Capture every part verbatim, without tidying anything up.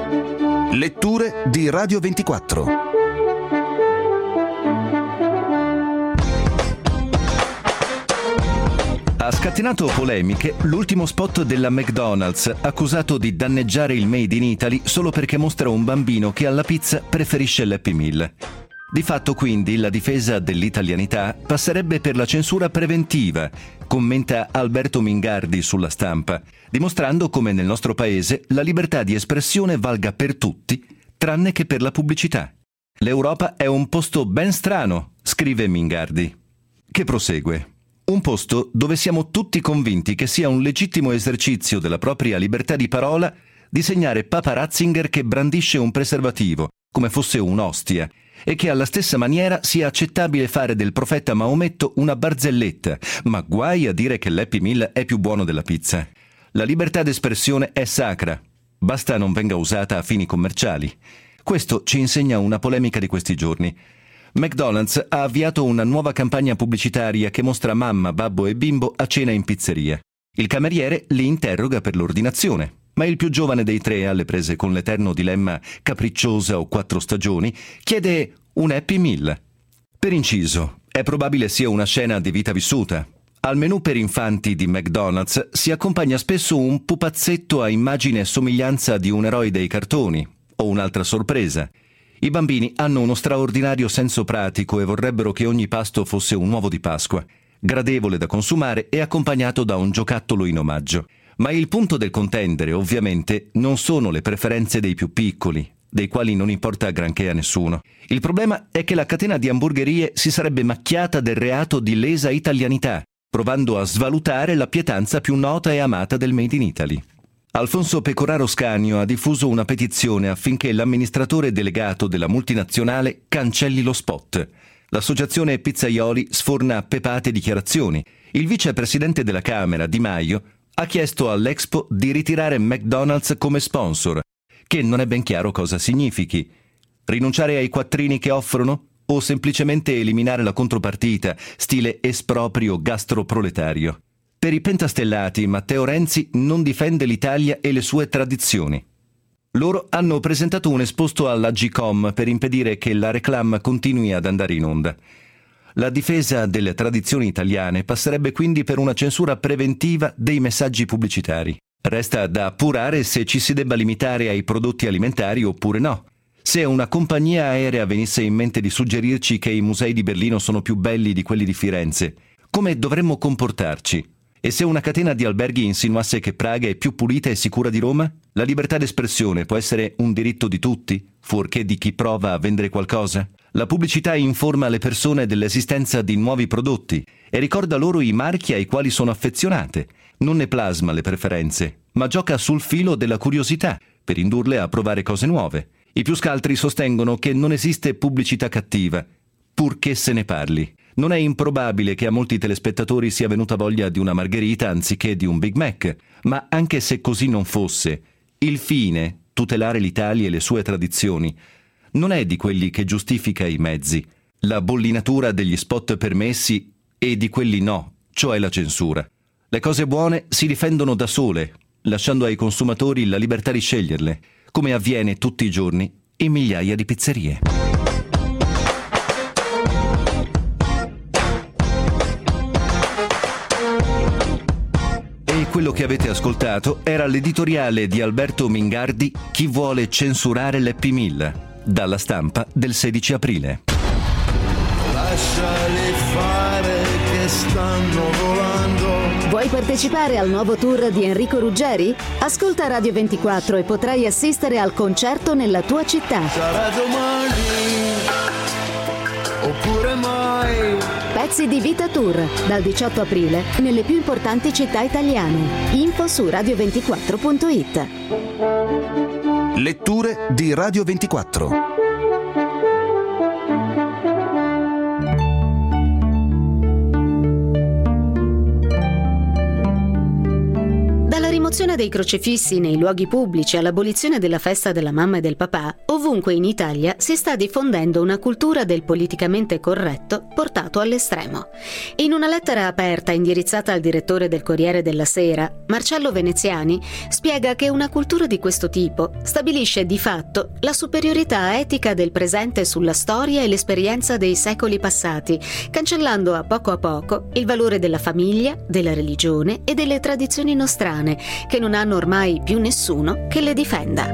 Letture di Radio ventiquattro. Ha scatenato polemiche l'ultimo spot della McDonald's, accusato di danneggiare il Made in Italy solo perché mostra un bambino che alla pizza preferisce l'Happy Meal. Di fatto, quindi, la difesa dell'italianità passerebbe per la censura preventiva, commenta Alberto Mingardi sulla Stampa, dimostrando come nel nostro paese la libertà di espressione valga per tutti, tranne che per la pubblicità. L'Europa è un posto ben strano, scrive Mingardi, che prosegue. Un posto dove siamo tutti convinti che sia un legittimo esercizio della propria libertà di parola disegnare Papa Ratzinger che brandisce un preservativo, come fosse un'ostia, e che alla stessa maniera sia accettabile fare del profeta Maometto una barzelletta, ma guai a dire che l'Happy Meal è più buono della pizza. La libertà d'espressione è sacra, basta non venga usata a fini commerciali. Questo ci insegna una polemica di questi giorni. McDonald's ha avviato una nuova campagna pubblicitaria che mostra mamma, babbo e bimbo a cena in pizzeria. Il cameriere li interroga per l'ordinazione, ma il più giovane dei tre, alle prese con l'eterno dilemma capricciosa o quattro stagioni, chiede un Happy Meal. Per inciso, è probabile sia una scena di vita vissuta. Al menù per infanti di McDonald's si accompagna spesso un pupazzetto a immagine e somiglianza di un eroe dei cartoni, o un'altra sorpresa. I bambini hanno uno straordinario senso pratico e vorrebbero che ogni pasto fosse un uovo di Pasqua, gradevole da consumare e accompagnato da un giocattolo in omaggio. Ma il punto del contendere, ovviamente, non sono le preferenze dei più piccoli, dei quali non importa granché a nessuno. Il problema è che la catena di hamburgerie si sarebbe macchiata del reato di lesa italianità, provando a svalutare la pietanza più nota e amata del Made in Italy. Alfonso Pecoraro Scanio ha diffuso una petizione affinché l'amministratore delegato della multinazionale cancelli lo spot. L'associazione Pizzaioli sforna pepate dichiarazioni. Il vicepresidente della Camera, Di Maio, ha chiesto all'Expo di ritirare McDonald's come sponsor, che non è ben chiaro cosa significhi. Rinunciare ai quattrini che offrono? O semplicemente eliminare la contropartita, stile esproprio gastroproletario? Per i pentastellati, Matteo Renzi non difende l'Italia e le sue tradizioni. Loro hanno presentato un esposto alla Agcom per impedire che la reclame continui ad andare in onda. La difesa delle tradizioni italiane passerebbe quindi per una censura preventiva dei messaggi pubblicitari. Resta da appurare se ci si debba limitare ai prodotti alimentari oppure no. Se una compagnia aerea venisse in mente di suggerirci che i musei di Berlino sono più belli di quelli di Firenze, come dovremmo comportarci? E se una catena di alberghi insinuasse che Praga è più pulita e sicura di Roma? La libertà d'espressione può essere un diritto di tutti, fuorché di chi prova a vendere qualcosa? La pubblicità informa le persone dell'esistenza di nuovi prodotti e ricorda loro i marchi ai quali sono affezionate. Non ne plasma le preferenze, ma gioca sul filo della curiosità per indurle a provare cose nuove. I più scaltri sostengono che non esiste pubblicità cattiva, purché se ne parli. Non è improbabile che a molti telespettatori sia venuta voglia di una margherita anziché di un Big Mac, ma anche se così non fosse, il fine, tutelare l'Italia e le sue tradizioni, non è di quelli che giustifica i mezzi, la bollinatura degli spot permessi e di quelli no, cioè la censura. Le cose buone si difendono da sole, lasciando ai consumatori la libertà di sceglierle, come avviene tutti i giorni in migliaia di pizzerie. Quello che avete ascoltato era l'editoriale di Alberto Mingardi Chi vuole censurare l'Happy Meal, dalla Stampa del sedici aprile. Lasciali fare che stanno volando. Vuoi partecipare al nuovo tour di Enrico Ruggeri? Ascolta Radio ventiquattro e potrai assistere al concerto nella tua città. Sarà domani oppure mai. Pezzi di Vita Tour, dal diciotto aprile, nelle più importanti città italiane. Info su radio ventiquattro punto it. Letture di Radio ventiquattro. Dalla rimozione dei crocefissi nei luoghi pubblici e all'abolizione della festa della mamma e del papà, ovunque in Italia si sta diffondendo una cultura del politicamente corretto portato all'estremo. In una lettera aperta indirizzata al direttore del Corriere della Sera, Marcello Veneziani spiega che una cultura di questo tipo stabilisce di fatto la superiorità etica del presente sulla storia e l'esperienza dei secoli passati, cancellando a poco a poco il valore della famiglia, della religione e delle tradizioni nostrane, che non hanno ormai più nessuno che le difenda.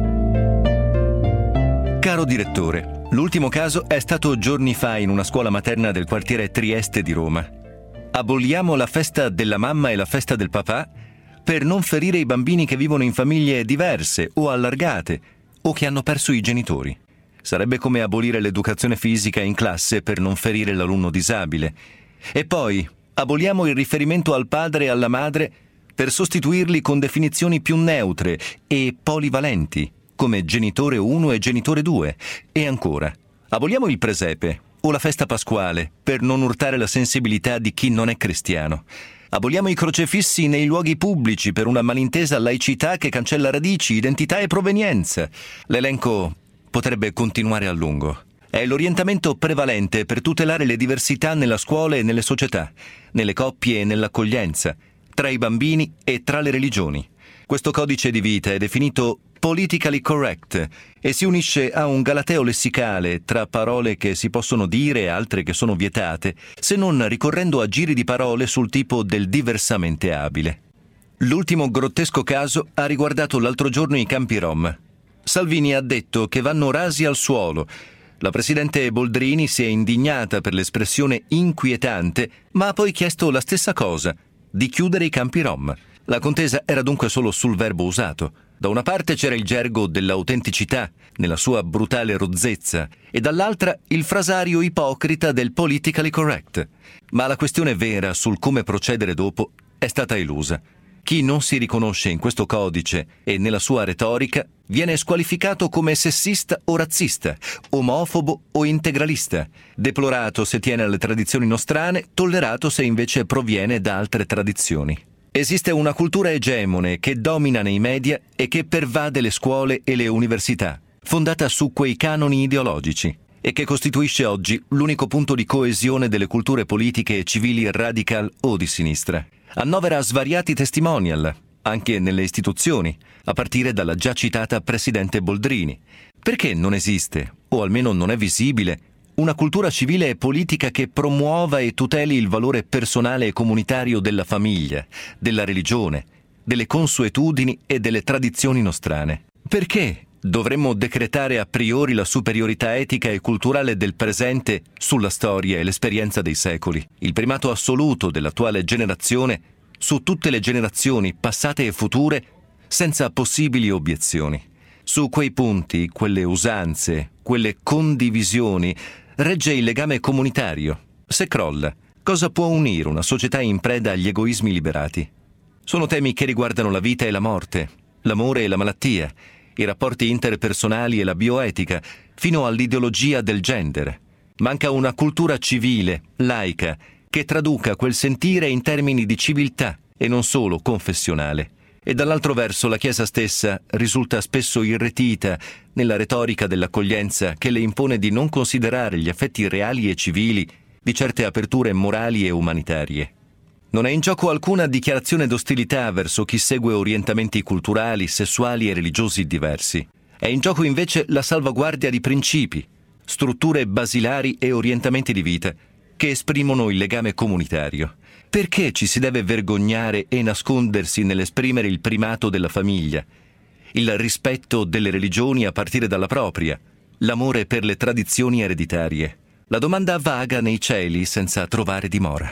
Caro direttore, l'ultimo caso è stato giorni fa in una scuola materna del quartiere Trieste di Roma. Aboliamo la festa della mamma e la festa del papà per non ferire i bambini che vivono in famiglie diverse o allargate o che hanno perso i genitori. Sarebbe come abolire l'educazione fisica in classe per non ferire l'alunno disabile. E poi aboliamo il riferimento al padre e alla madre per sostituirli con definizioni più neutre e polivalenti, come genitore uno e genitore due. E ancora, aboliamo il presepe o la festa pasquale per non urtare la sensibilità di chi non è cristiano. Aboliamo i crocefissi nei luoghi pubblici per una malintesa laicità che cancella radici, identità e provenienza. L'elenco potrebbe continuare a lungo. È l'orientamento prevalente per tutelare le diversità nella scuola e nelle società, nelle coppie e nell'accoglienza, tra i bambini e tra le religioni. Questo codice di vita è definito politically correct e si unisce a un galateo lessicale tra parole che si possono dire e altre che sono vietate, se non ricorrendo a giri di parole sul tipo del diversamente abile. L'ultimo grottesco caso ha riguardato l'altro giorno i campi Rom. Salvini ha detto che vanno rasi al suolo. La presidente Boldrini si è indignata per l'espressione inquietante, ma ha poi chiesto la stessa cosa, di chiudere i campi Rom. La contesa era dunque solo sul verbo usato. Da una parte c'era il gergo dell'autenticità, nella sua brutale rozzezza, e dall'altra il frasario ipocrita del politically correct. Ma la questione vera sul come procedere dopo è stata elusa. Chi non si riconosce in questo codice e nella sua retorica viene squalificato come sessista o razzista, omofobo o integralista, deplorato se tiene alle tradizioni nostrane, tollerato se invece proviene da altre tradizioni. Esiste una cultura egemone che domina nei media e che pervade le scuole e le università, fondata su quei canoni ideologici, e che costituisce oggi l'unico punto di coesione delle culture politiche e civili radical o di sinistra. Annovera svariati testimonial, anche nelle istituzioni, a partire dalla già citata presidente Boldrini. Perché non esiste, o almeno non è visibile, una cultura civile e politica che promuova e tuteli il valore personale e comunitario della famiglia, della religione, delle consuetudini e delle tradizioni nostrane? Perché dovremmo decretare a priori la superiorità etica e culturale del presente sulla storia e l'esperienza dei secoli, il primato assoluto dell'attuale generazione su tutte le generazioni passate e future, senza possibili obiezioni? Su quei punti, quelle usanze, quelle condivisioni, regge il legame comunitario. Se crolla, cosa può unire una società in preda agli egoismi liberati? Sono temi che riguardano la vita e la morte, l'amore e la malattia, i rapporti interpersonali e la bioetica, fino all'ideologia del gender. Manca una cultura civile, laica, che traduca quel sentire in termini di civiltà e non solo confessionale. E dall'altro verso la Chiesa stessa risulta spesso irretita nella retorica dell'accoglienza che le impone di non considerare gli effetti reali e civili di certe aperture morali e umanitarie. Non è in gioco alcuna dichiarazione d'ostilità verso chi segue orientamenti culturali, sessuali e religiosi diversi. È in gioco invece la salvaguardia di principi, strutture basilari e orientamenti di vita che esprimono il legame comunitario. Perché ci si deve vergognare e nascondersi nell'esprimere il primato della famiglia, il rispetto delle religioni a partire dalla propria, l'amore per le tradizioni ereditarie? La domanda vaga nei cieli senza trovare dimora.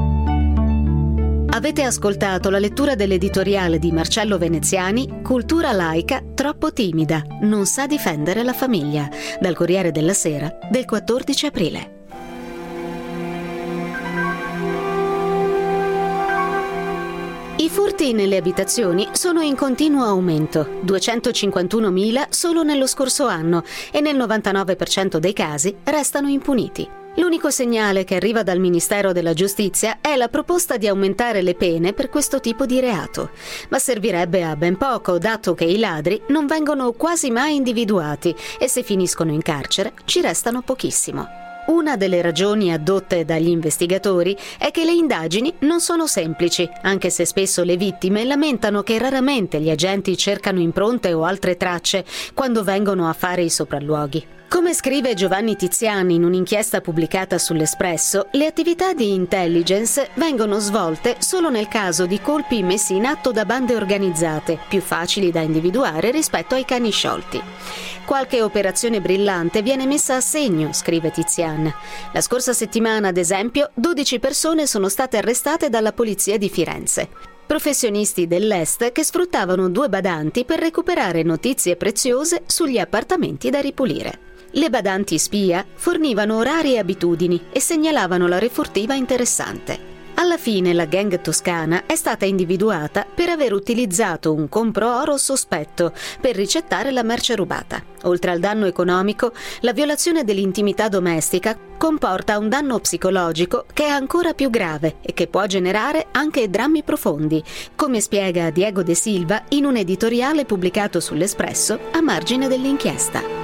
Avete ascoltato la lettura dell'editoriale di Marcello Veneziani, Cultura laica troppo timida, non sa difendere la famiglia, dal Corriere della Sera del quattordici aprile. I furti nelle abitazioni sono in continuo aumento, duecentocinquantunomila solo nello scorso anno, e nel novantanove per cento dei casi restano impuniti. L'unico segnale che arriva dal Ministero della Giustizia è la proposta di aumentare le pene per questo tipo di reato, ma servirebbe a ben poco, dato che i ladri non vengono quasi mai individuati e se finiscono in carcere ci restano pochissimo. Una delle ragioni addotte dagli investigatori è che le indagini non sono semplici, anche se spesso le vittime lamentano che raramente gli agenti cercano impronte o altre tracce quando vengono a fare i sopralluoghi. Come scrive Giovanni Tiziani in un'inchiesta pubblicata sull'Espresso, le attività di intelligence vengono svolte solo nel caso di colpi messi in atto da bande organizzate, più facili da individuare rispetto ai cani sciolti. Qualche operazione brillante viene messa a segno, scrive Tizian. La scorsa settimana, ad esempio, dodici persone sono state arrestate dalla polizia di Firenze. Professionisti dell'Est che sfruttavano due badanti per recuperare notizie preziose sugli appartamenti da ripulire. Le badanti spia fornivano orari e abitudini e segnalavano la refurtiva interessante. Alla fine la gang toscana è stata individuata per aver utilizzato un compro-oro sospetto per ricettare la merce rubata. Oltre al danno economico, la violazione dell'intimità domestica comporta un danno psicologico che è ancora più grave e che può generare anche drammi profondi, come spiega Diego De Silva in un editoriale pubblicato sull'Espresso a margine dell'inchiesta.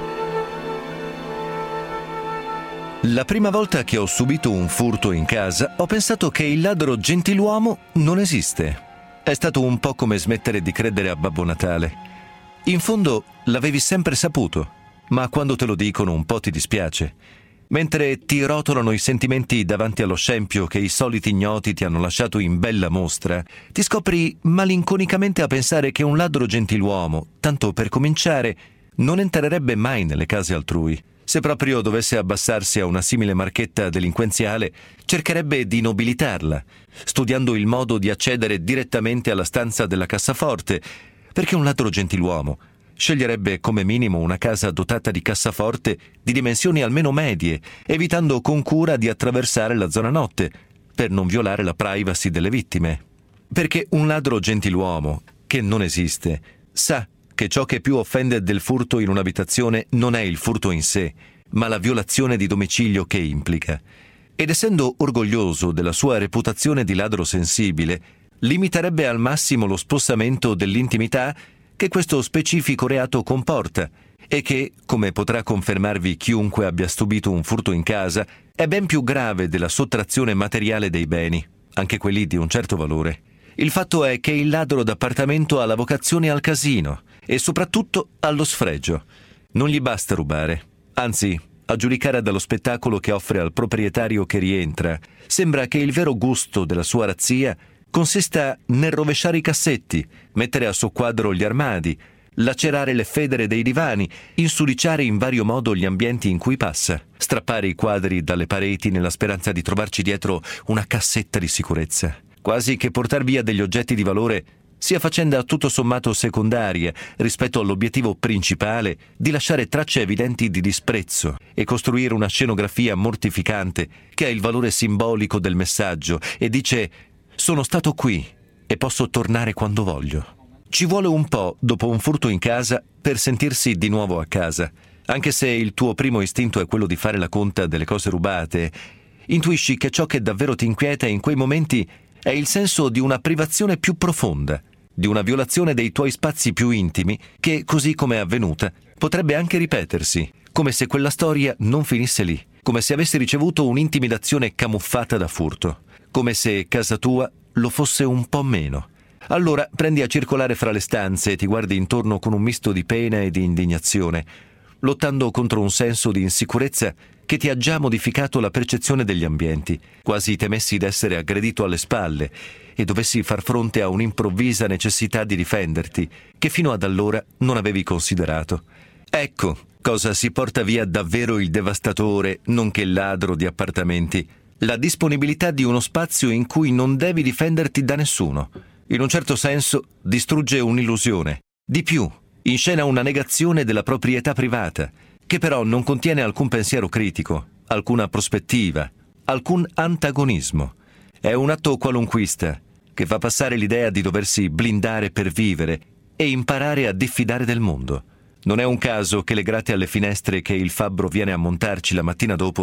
La prima volta che ho subito un furto in casa, ho pensato che il ladro gentiluomo non esiste. È stato un po' come smettere di credere a Babbo Natale. In fondo l'avevi sempre saputo, ma quando te lo dicono un po' ti dispiace. Mentre ti rotolano i sentimenti davanti allo scempio che i soliti ignoti ti hanno lasciato in bella mostra, ti scopri malinconicamente a pensare che un ladro gentiluomo, tanto per cominciare, non entrerebbe mai nelle case altrui. Se proprio dovesse abbassarsi a una simile marchetta delinquenziale, cercherebbe di nobilitarla, studiando il modo di accedere direttamente alla stanza della cassaforte, perché un ladro gentiluomo sceglierebbe come minimo una casa dotata di cassaforte di dimensioni almeno medie, evitando con cura di attraversare la zona notte, per non violare la privacy delle vittime. Perché un ladro gentiluomo, che non esiste, sa che ciò che più offende del furto in un'abitazione non è il furto in sé, ma la violazione di domicilio che implica. Ed essendo orgoglioso della sua reputazione di ladro sensibile, limiterebbe al massimo lo spostamento dell'intimità che questo specifico reato comporta e che, come potrà confermarvi chiunque abbia subito un furto in casa, è ben più grave della sottrazione materiale dei beni, anche quelli di un certo valore. Il fatto è che il ladro d'appartamento ha la vocazione al casino e soprattutto allo sfregio. Non gli basta rubare, anzi, a giudicare dallo spettacolo che offre al proprietario che rientra, sembra che il vero gusto della sua razzia consista nel rovesciare i cassetti, mettere a soqquadro gli armadi, lacerare le federe dei divani, insudiciare in vario modo gli ambienti in cui passa, strappare i quadri dalle pareti nella speranza di trovarci dietro una cassetta di sicurezza. Quasi che portar via degli oggetti di valore sia faccenda tutto sommato secondaria rispetto all'obiettivo principale di lasciare tracce evidenti di disprezzo e costruire una scenografia mortificante che ha il valore simbolico del messaggio e dice «sono stato qui e posso tornare quando voglio». Ci vuole un po', dopo un furto in casa, per sentirsi di nuovo a casa. Anche se il tuo primo istinto è quello di fare la conta delle cose rubate, intuisci che ciò che davvero ti inquieta in quei momenti è il senso di una privazione più profonda, di una violazione dei tuoi spazi più intimi che, così come è avvenuta, potrebbe anche ripetersi, come se quella storia non finisse lì, come se avessi ricevuto un'intimidazione camuffata da furto, come se casa tua lo fosse un po' meno. Allora prendi a circolare fra le stanze e ti guardi intorno con un misto di pena e di indignazione, lottando contro un senso di insicurezza che ti ha già modificato la percezione degli ambienti, quasi temessi d'essere aggredito alle spalle e dovessi far fronte a un'improvvisa necessità di difenderti che fino ad allora non avevi considerato. Ecco cosa si porta via davvero il devastatore, nonché il ladro di appartamenti: la disponibilità di uno spazio in cui non devi difenderti da nessuno. In un certo senso distrugge un'illusione. Di più, inscena una negazione della proprietà privata, che però non contiene alcun pensiero critico, alcuna prospettiva, alcun antagonismo. È un atto qualunquista che fa passare l'idea di doversi blindare per vivere e imparare a diffidare del mondo. Non è un caso che le grate alle finestre che il fabbro viene a montarci la mattina dopo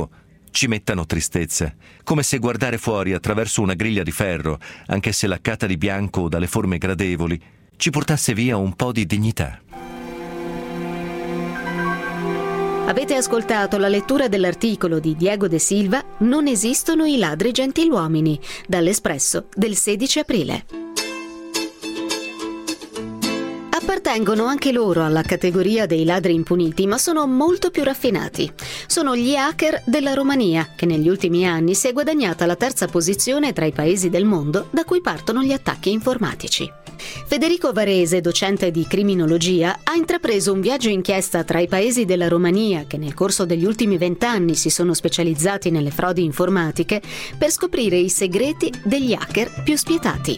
ci mettano tristezza, come se guardare fuori attraverso una griglia di ferro, anche se laccata di bianco o dalle forme gradevoli, ci portasse via un po' di dignità. Avete ascoltato la lettura dell'articolo di Diego De Silva "Non esistono i ladri gentiluomini", dall'Espresso del sedici aprile. Appartengono anche loro alla categoria dei ladri impuniti, ma sono molto più raffinati. Sono gli hacker della Romania, che negli ultimi anni si è guadagnata la terza posizione tra i paesi del mondo da cui partono gli attacchi informatici. Federico Varese, docente di criminologia, ha intrapreso un viaggio inchiesta tra i paesi della Romania, che nel corso degli ultimi vent'anni si sono specializzati nelle frodi informatiche, per scoprire i segreti degli hacker più spietati.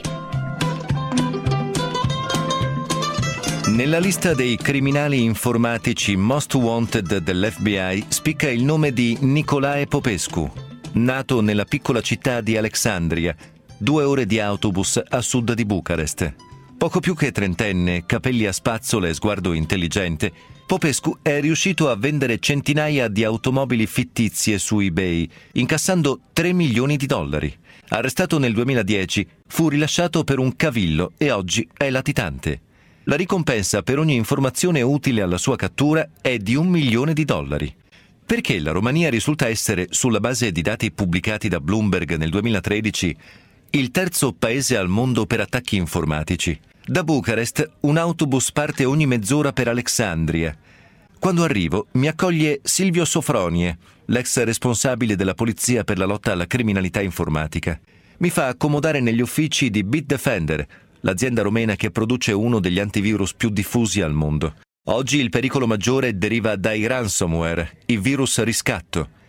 Nella lista dei criminali informatici most wanted dell'F B I spicca il nome di Nicolae Popescu, nato nella piccola città di Alexandria, due ore di autobus a sud di Bucarest. Poco più che trentenne, capelli a spazzole e sguardo intelligente, Popescu è riuscito a vendere centinaia di automobili fittizie su eBay, incassando tre milioni di dollari. Arrestato nel duemiladieci, fu rilasciato per un cavillo e oggi è latitante. La ricompensa per ogni informazione utile alla sua cattura è di un milione di dollari. Perché la Romania risulta essere, sulla base di dati pubblicati da Bloomberg nel duemilatredici, il terzo paese al mondo per attacchi informatici. Da Bucarest un autobus parte ogni mezz'ora per Alexandria. Quando arrivo mi accoglie Silvio Sofronie, l'ex responsabile della polizia per la lotta alla criminalità informatica. Mi fa accomodare negli uffici di Bitdefender, l'azienda romena che produce uno degli antivirus più diffusi al mondo. Oggi il pericolo maggiore deriva dai ransomware, i virus riscatto.